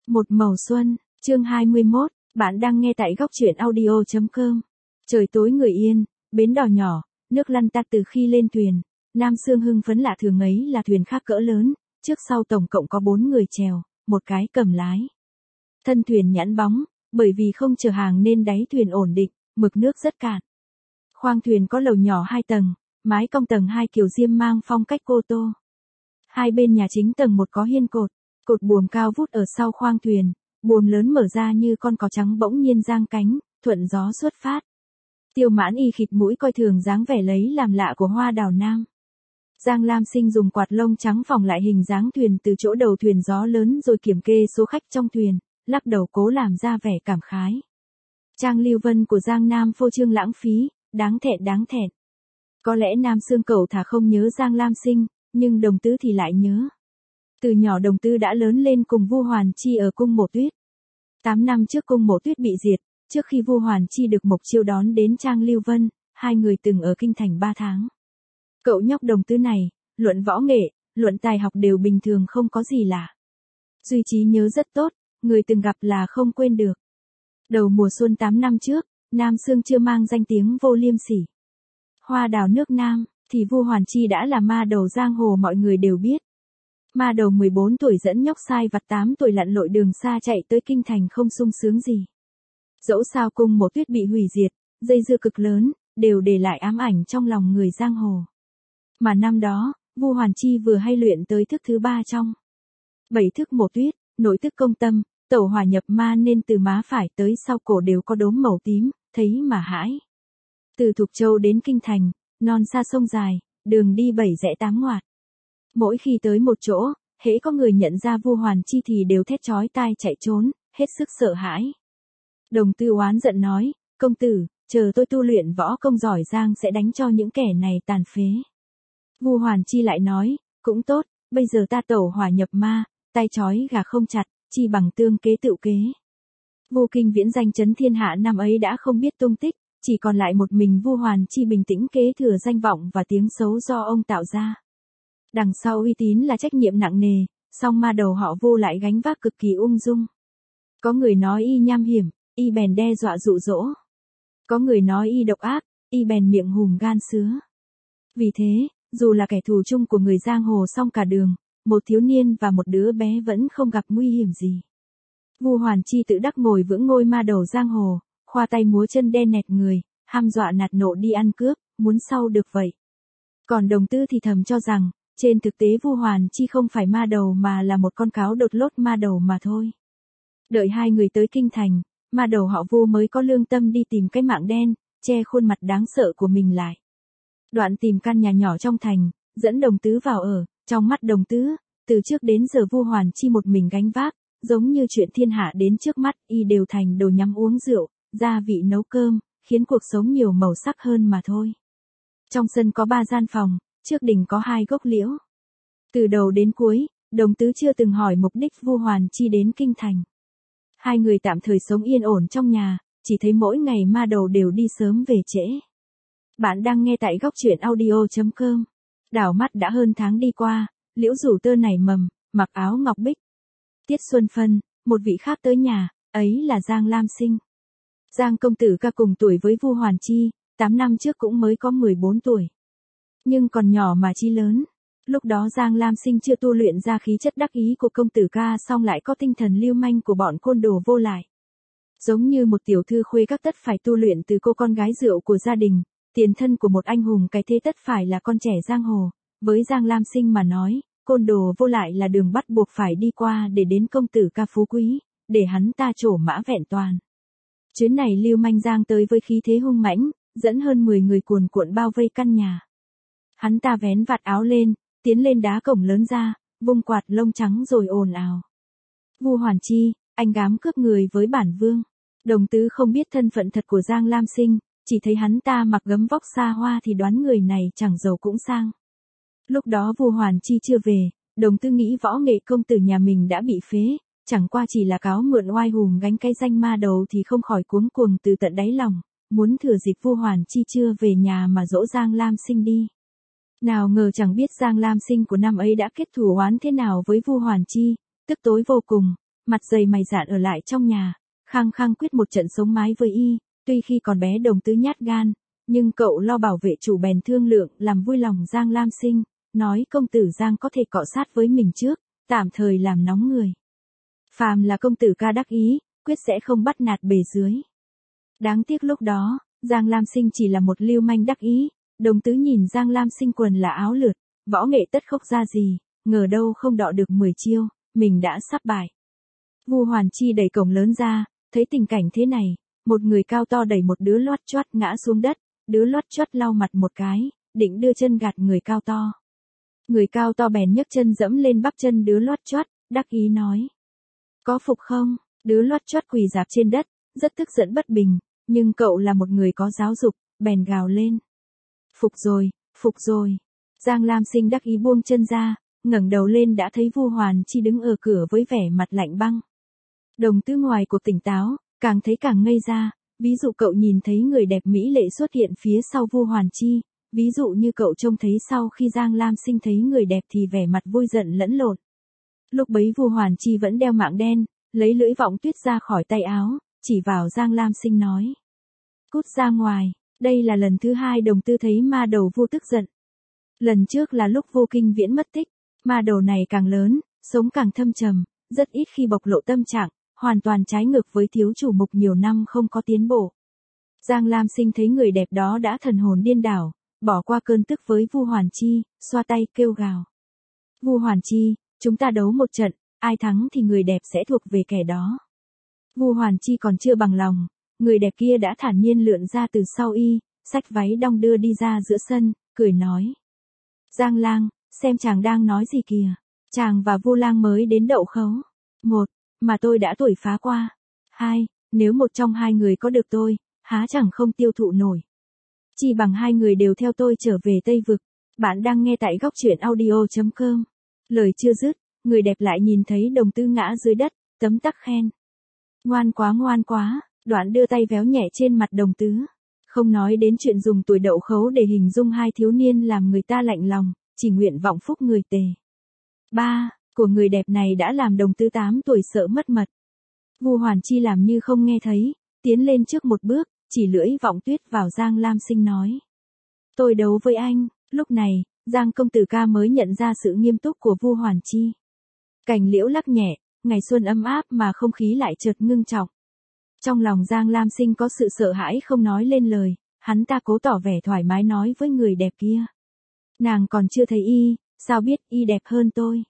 Một màu xuân, chương 21, bạn đang nghe tại góc truyện audio.com. Trời tối người yên, bến đò nhỏ, nước lăn tăn từ khi lên thuyền. Nam Sương hưng phấn lạ thường ấy là thuyền khác cỡ lớn, trước sau tổng cộng có 4 người chèo, một cái cầm lái. Thân thuyền nhẵn bóng, bởi vì không chở hàng nên đáy thuyền ổn định, mực nước rất cạn. Khoang thuyền có lầu nhỏ 2 tầng, mái cong tầng 2 kiểu diêm mang phong cách cô tô. Hai bên nhà chính tầng 1 có hiên cột buồm cao vút ở sau khoang thuyền, buồm lớn mở ra như con cò trắng bỗng nhiên giang cánh, thuận gió xuất phát. Tiêu Mãn Y khịt mũi coi thường dáng vẻ lấy làm lạ của Hoa Đào Nam. Giang Lam Sinh dùng quạt lông trắng phỏng lại hình dáng thuyền từ chỗ đầu thuyền gió lớn rồi kiểm kê số khách trong thuyền, lắc đầu cố làm ra vẻ cảm khái. Trang Lưu Vân của Giang Nam phô trương lãng phí, đáng thẹn. Có lẽ Nam Sương cậu thà không nhớ Giang Lam Sinh, nhưng Đồng Tứ thì lại nhớ. Từ nhỏ Đồng Tứ đã lớn lên cùng Vu Hoàn Chi ở cung Mộ Tuyết. 8 năm trước cung Mộ Tuyết bị diệt, trước khi Vu Hoàn Chi được Mộc Chiêu đón đến Trang Lưu Vân, hai người từng ở kinh thành 3 tháng. Cậu nhóc Đồng Tứ này, luận võ nghệ, luận tài học đều bình thường không có gì lạ. Duy trí nhớ rất tốt, người từng gặp là không quên được. Đầu mùa xuân 8 năm trước, Nam Sương chưa mang danh tiếng vô liêm sỉ. Hoa đào nước Nam, thì Vu Hoàn Chi đã là ma đầu giang hồ mọi người đều biết. Ma đầu 14 tuổi dẫn nhóc sai vặt 8 tuổi lặn lội đường xa chạy tới kinh thành không sung sướng gì. Dẫu sao cung Mộ Tuyết bị hủy diệt, dây dưa cực lớn, đều để lại ám ảnh trong lòng người giang hồ. Mà năm đó, Vu Hoàn Chi vừa hay luyện tới thức thứ 3 trong 7 thức Mộ Tuyết, nội thức công tâm, tẩu hỏa nhập ma nên từ má phải tới sau cổ đều có đốm màu tím, thấy mà hãi. Từ Thục Châu đến kinh thành, non xa sông dài, đường đi 7 rẽ 8 ngoặt. Mỗi khi tới một chỗ, hễ có người nhận ra Vu Hoàn Chi thì đều thét chói tai chạy trốn, hết sức sợ hãi. Đồng Tư oán giận nói, công tử, chờ tôi tu luyện võ công giỏi giang sẽ đánh cho những kẻ này tàn phế. Vu Hoàn Chi lại nói, cũng tốt, bây giờ ta tẩu hỏa nhập ma, tay chói gà không chặt, chi bằng tương kế tự kế. Vu Kinh Viễn danh chấn thiên hạ năm ấy đã không biết tung tích, chỉ còn lại một mình Vu Hoàn Chi bình tĩnh kế thừa danh vọng và tiếng xấu do ông tạo ra. Đằng sau uy tín là trách nhiệm nặng nề, song ma đầu họ Vu lại gánh vác cực kỳ ung dung. Có người nói y nham hiểm, y bèn đe dọa dụ dỗ. Có người nói y độc ác, y bèn miệng hùm gan sứa. Vì thế, dù là kẻ thù chung của người giang hồ song cả đường, một thiếu niên và một đứa bé vẫn không gặp nguy hiểm gì. Vu Hoàn Chi tự đắc ngồi vững ngôi ma đầu giang hồ, khoa tay múa chân đen nẹt người, hăm dọa nạt nộ đi ăn cướp, muốn sau được vậy. Còn Đồng Tư thì thầm cho rằng, trên thực tế Vu Hoàn Chi không phải ma đầu mà là một con cáo đột lốt ma đầu mà thôi. Đợi hai người tới kinh thành, ma đầu họ Vu mới có lương tâm đi tìm cái mạng đen, che khuôn mặt đáng sợ của mình lại. Đoạn tìm căn nhà nhỏ trong thành, dẫn Đồng Tứ vào ở, trong mắt Đồng Tứ, từ trước đến giờ Vu Hoàn Chi một mình gánh vác, giống như chuyện thiên hạ đến trước mắt y đều thành đồ nhắm uống rượu, gia vị nấu cơm, khiến cuộc sống nhiều màu sắc hơn mà thôi. Trong sân có 3 gian phòng, trước đình có 2 gốc liễu. Từ đầu đến cuối, Đồng Tứ chưa từng hỏi mục đích Vu Hoàn Chi đến kinh thành. Hai người tạm thời sống yên ổn trong nhà, chỉ thấy mỗi ngày ma đầu đều đi sớm về trễ. Bạn đang nghe tại góc truyện audio.com. Đảo mắt đã hơn tháng đi qua, liễu rủ tơ nảy mầm, mặc áo ngọc bích. Tiết Xuân Phân, một vị khác tới nhà, ấy là Giang Lam Sinh. Giang công tử ca cùng tuổi với Vu Hoàn Chi, 8 năm trước cũng mới có 14 tuổi. Nhưng còn nhỏ mà chi lớn. Lúc đó Giang Lam Sinh chưa tu luyện ra khí chất đắc ý của công tử ca song lại có tinh thần lưu manh của bọn côn đồ vô lại. Giống như một tiểu thư khuê các tất phải tu luyện từ cô con gái rượu của gia đình, tiền thân của một anh hùng cái thế tất phải là con trẻ giang hồ. Với Giang Lam Sinh mà nói, côn đồ vô lại là đường bắt buộc phải đi qua để đến công tử ca phú quý, để hắn ta trổ mã vẹn toàn. Chuyến này lưu manh Giang tới với khí thế hung mãnh, dẫn hơn 10 người cuồn cuộn bao vây căn nhà. Hắn ta vén vạt áo lên, tiến lên đá cổng lớn ra, vung quạt lông trắng rồi ồn ào. Vu Hoàn Chi, anh dám cướp người với bản vương. Đồng Tứ không biết thân phận thật của Giang Lam Sinh, chỉ thấy hắn ta mặc gấm vóc xa hoa thì đoán người này chẳng giàu cũng sang. Lúc đó Vu Hoàn Chi chưa về, Đồng Tứ nghĩ võ nghệ công tử nhà mình đã bị phế, chẳng qua chỉ là cáo mượn oai hùng gánh cái danh ma đầu thì không khỏi cuống cuồng từ tận đáy lòng, muốn thừa dịp Vu Hoàn Chi chưa về nhà mà dỗ Giang Lam Sinh đi. Nào ngờ chẳng biết Giang Lam Sinh của năm ấy đã kết thù oán thế nào với Vu Hoàn Chi, tức tối vô cùng, mặt dày mày dạn ở lại trong nhà, khăng khăng quyết một trận sống mái với y, tuy khi còn bé Đồng Tứ nhát gan, nhưng cậu lo bảo vệ chủ bèn thương lượng làm vui lòng Giang Lam Sinh, nói công tử Giang có thể cọ sát với mình trước, tạm thời làm nóng người. Phàm là công tử ca đắc ý, quyết sẽ không bắt nạt bề dưới. Đáng tiếc lúc đó, Giang Lam Sinh chỉ là một lưu manh đắc ý, Đồng Tứ nhìn Giang Lam Sinh quần là áo lượt, võ nghệ tất khốc ra gì, ngờ đâu không đọ được 10 chiêu, mình đã sắp bại. Vu Hoàn Chi đẩy cổng lớn ra, thấy tình cảnh thế này, một người cao to đẩy một đứa loắt choắt ngã xuống đất, đứa loắt choắt lau mặt một cái, định đưa chân gạt người cao to. Người cao to bèn nhấc chân dẫm lên bắp chân đứa loắt choắt, đắc ý nói: có phục không? Đứa loắt choắt quỳ rạp trên đất, rất tức giận bất bình, nhưng cậu là một người có giáo dục, bèn gào lên: phục rồi, phục rồi. Giang Lam Sinh đắc ý buông chân ra, ngẩng đầu lên đã thấy Vu Hoàn Chi đứng ở cửa với vẻ mặt lạnh băng. Đồng Tứ ngoài cuộc tỉnh táo, càng thấy càng ngây ra, ví dụ cậu nhìn thấy người đẹp mỹ lệ xuất hiện phía sau Vu Hoàn Chi, ví dụ như cậu trông thấy sau khi Giang Lam Sinh thấy người đẹp thì vẻ mặt vui giận lẫn lộn. Lúc bấy Vu Hoàn Chi vẫn đeo mạng đen, lấy lưỡi vọng tuyết ra khỏi tay áo, chỉ vào Giang Lam Sinh nói: cút ra ngoài. Đây là lần thứ hai Đồng Tứ thấy ma đầu Vu tức giận. Lần trước là lúc Vu Kinh Viễn mất tích, ma đầu này càng lớn, sống càng thâm trầm, rất ít khi bộc lộ tâm trạng, hoàn toàn trái ngược với thiếu chủ mục nhiều năm không có tiến bộ. Giang Lam Sinh thấy người đẹp đó đã thần hồn điên đảo, bỏ qua cơn tức với Vu Hoàn Chi, xoa tay kêu gào: Vu Hoàn Chi, chúng ta đấu một trận, ai thắng thì người đẹp sẽ thuộc về kẻ đó. Vu Hoàn Chi còn chưa bằng lòng, người đẹp kia đã thản nhiên lượn ra từ sau y, xách váy đong đưa đi ra giữa sân, cười nói: Giang Lang, xem chàng đang nói gì kìa, chàng và Vu Lang mới đến đậu khấu. 1. Mà tôi đã tuổi phá qua. 2. Nếu một trong hai người có được tôi, há chẳng không tiêu thụ nổi. Chỉ bằng hai người đều theo tôi trở về Tây Vực. Bạn đang nghe tại góc truyện audio.com. Lời chưa dứt, người đẹp lại nhìn thấy Đồng Tứ ngã dưới đất, tấm tắc khen: ngoan quá, đoạn đưa tay véo nhẹ trên mặt Đồng Tứ. Không nói đến chuyện dùng tuổi đậu khấu để hình dung hai thiếu niên làm người ta lạnh lòng, chỉ nguyện vọng phúc người tề. 3. Của người đẹp này đã làm Đồng Tứ 8 tuổi sợ mất mật. Vu Hoàn Chi làm như không nghe thấy, tiến lên trước một bước, chỉ lưỡi vọng tuyết vào Giang Lam Sinh nói: tôi đấu với anh. Lúc này, Giang công tử ca mới nhận ra sự nghiêm túc của Vu Hoàn Chi. Cành liễu lắc nhẹ, ngày xuân ấm áp mà không khí lại chợt ngưng trọng. Trong lòng Giang Lam Sinh có sự sợ hãi không nói lên lời, hắn ta cố tỏ vẻ thoải mái nói với người đẹp kia: nàng còn chưa thấy y, sao biết y đẹp hơn tôi?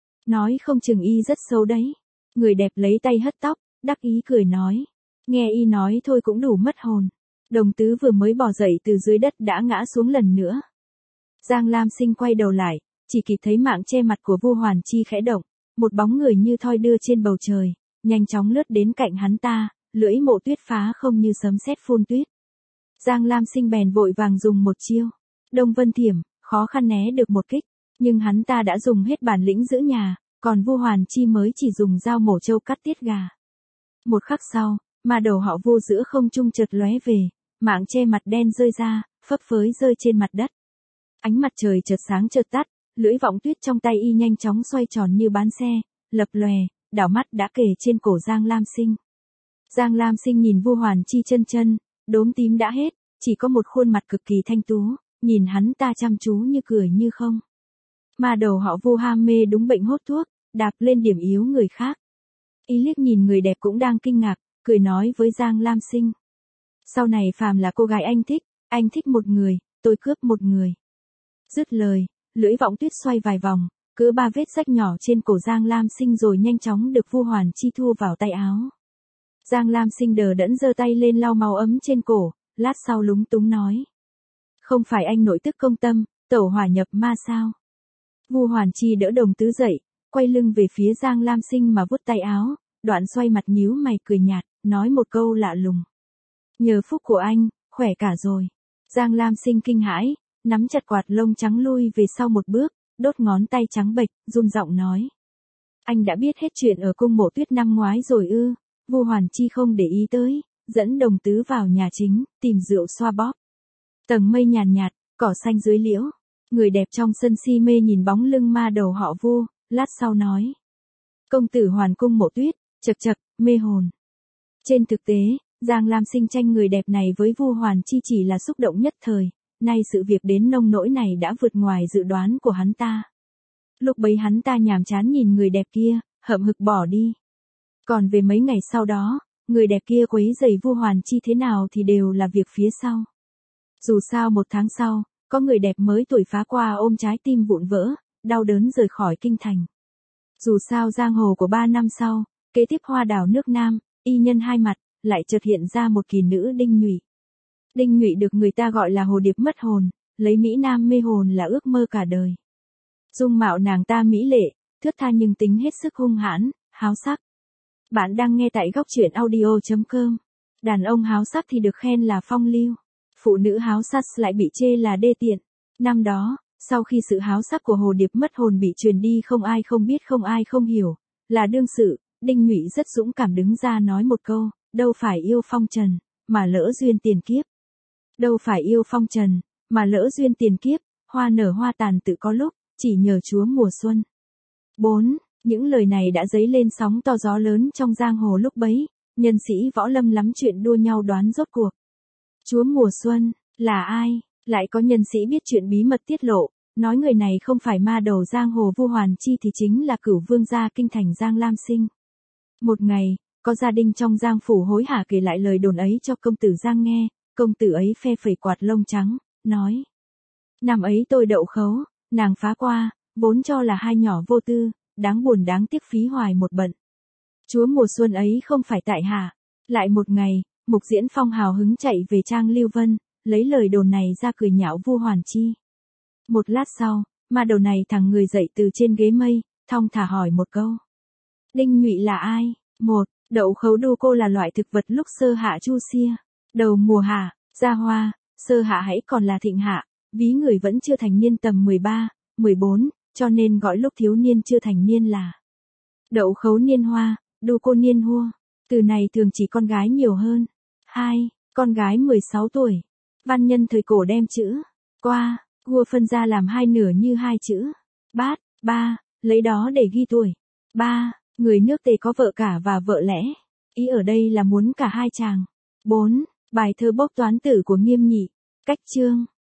Nói không chừng y rất xấu đấy. Người đẹp lấy tay hất tóc, đắc ý cười nói: nghe y nói thôi cũng đủ mất hồn. Đồng Tứ vừa mới bò dậy từ dưới đất đã ngã xuống lần nữa. Giang Lam Sinh quay đầu lại, chỉ kịp thấy mạng che mặt của Vu Hoàn Chi khẽ động, một bóng người như thoi đưa trên bầu trời, nhanh chóng lướt đến cạnh hắn ta, lưỡi mộ tuyết phá không như sấm sét phun tuyết. Giang Lam Sinh bèn vội vàng dùng một chiêu Đông Vân Thiểm, khó khăn né được một kích, nhưng hắn ta đã dùng hết bản lĩnh giữ nhà, còn Vu Hoàn Chi mới chỉ dùng dao mổ trâu cắt tiết gà. Một khắc sau, ma đầu họ Vu giữa không trung chợt lóe về, mạng che mặt đen rơi ra, phấp phới rơi trên mặt đất. Ánh mặt trời chợt sáng chợt tắt, lưỡi vọng tuyết trong tay y nhanh chóng xoay tròn như bán xe, lập lòe, đảo mắt đã kề trên cổ Giang Lam Sinh. Giang Lam Sinh nhìn Vu Hoàn Chi chân, đốm tím đã hết, chỉ có một khuôn mặt cực kỳ thanh tú, nhìn hắn ta chăm chú như cười như không. Ma đầu họ Vu ham mê đúng bệnh hốt thuốc, đạp lên điểm yếu người khác. Y liếc nhìn người đẹp cũng đang kinh ngạc, cười nói với Giang Lam Sinh: sau này phàm là cô gái anh thích một người, tôi cướp một người. Dứt lời, lưỡi vọng tuyết xoay vài vòng, cứa 3 vết rách nhỏ trên cổ Giang Lam Sinh rồi nhanh chóng được Vu Hoàn Chi thu vào tay áo. Giang Lam Sinh đờ đẫn giơ tay lên lau máu ấm trên cổ, lát sau lúng túng nói: không phải anh nội tức công tâm, tẩu hỏa nhập ma sao? Vu Hoàn Chi đỡ Đồng Tứ dậy, quay lưng về phía Giang Lam Sinh mà vuốt tay áo, đoạn xoay mặt nhíu mày cười nhạt, nói một câu lạ lùng: nhờ phúc của anh, khỏe cả rồi. Giang Lam Sinh kinh hãi, nắm chặt quạt lông trắng lui về sau một bước, đốt ngón tay trắng bệch, run giọng nói: anh đã biết hết chuyện ở cung mộ tuyết năm ngoái rồi ư? Vu Hoàn Chi không để ý tới, dẫn Đồng Tứ vào nhà chính, tìm rượu xoa bóp. Tầng mây nhàn nhạt, cỏ xanh dưới liễu. Người đẹp trong sân si mê nhìn bóng lưng ma đầu họ Vu, lát sau nói: công tử hoàn cung mộ tuyết, Chậc chậc, mê hồn. Trên thực tế, Giang Lam Sinh tranh người đẹp này với Vu Hoàn Chi chỉ là xúc động nhất thời, nay sự việc đến nông nỗi này đã vượt ngoài dự đoán của hắn ta. Lúc bấy hắn ta nhàm chán nhìn người đẹp kia, hậm hực bỏ đi. Còn về mấy ngày sau đó, người đẹp kia quấy rầy Vu Hoàn Chi thế nào thì đều là việc phía sau. Dù sao 1 tháng sau, có người đẹp mới tuổi phá qua ôm trái tim vụn vỡ, đau đớn rời khỏi kinh thành. Dù sao giang hồ của 3 năm sau, kế tiếp hoa đảo nước Nam, y nhân hai mặt, lại chợt hiện ra một kỳ nữ Đinh Nhụy. Đinh Nhụy được người ta gọi là hồ điệp mất hồn, lấy Mỹ Nam mê hồn là ước mơ cả đời. Dung mạo nàng ta mỹ lệ, thướt tha nhưng tính hết sức hung hãn, háo sắc. Bạn đang nghe tại góc truyện audio.com. Đàn ông háo sắc thì được khen là phong lưu, phụ nữ háo sắc lại bị chê là đê tiện. Năm đó, sau khi sự háo sắc của hồ điệp mất hồn bị truyền đi không ai không biết không ai không hiểu, là đương sự, Đinh Nhụy rất dũng cảm đứng ra nói một câu, đâu phải yêu phong trần, mà lỡ duyên tiền kiếp. Đâu phải yêu phong trần, mà lỡ duyên tiền kiếp, hoa nở hoa tàn tự có lúc, chỉ nhờ Chúa mùa xuân. 4. Những lời này đã dấy lên sóng to gió lớn trong giang hồ lúc bấy, nhân sĩ võ lâm lắm chuyện đua nhau đoán rốt cuộc. Chúa mùa xuân, là ai? Lại có nhân sĩ biết chuyện bí mật tiết lộ, nói người này không phải ma đầu giang hồ Vu Hoàn Chi thì chính là Cửu Vương gia kinh thành Giang Lam Sinh. Một ngày, có gia đình trong giang phủ hối hả kể lại lời đồn ấy cho công tử Giang nghe, công tử ấy phe phẩy quạt lông trắng, nói. Năm ấy tôi đậu khấu, nàng phá qua, vốn cho là hai nhỏ vô tư, đáng buồn đáng tiếc phí hoài một bận. Chúa mùa xuân ấy không phải tại hạ. Lại một ngày, Mục Diễn Phong hào hứng chạy về trang Lưu Vân, lấy lời đồn này ra cười nhạo Vu Hoàn Chi. Một lát sau, ma đầu này thẳng người dậy từ trên ghế mây, thong thả hỏi một câu. Đinh Nhụy là ai? 1. Đậu khấu đu cô là loại thực vật lúc sơ hạ chu xia. Đầu mùa hạ, ra hoa, sơ hạ hãy còn là thịnh hạ, ví người vẫn chưa thành niên tầm 13, 14, cho nên gọi lúc thiếu niên chưa thành niên là đậu khấu niên hoa, đu cô niên hua. Từ này thường chỉ con gái nhiều hơn. 2. Con gái 16 tuổi. Văn nhân thời cổ đem chữ qua, hua phân ra làm hai nửa như hai chữ bát. 3. Lấy đó để ghi tuổi. 3. Người nước Tề có vợ cả và vợ lẽ. Ý ở đây là muốn cả hai chàng. 4. Bài thơ bốc toán tử của Nghiêm Nhị. Cách chương.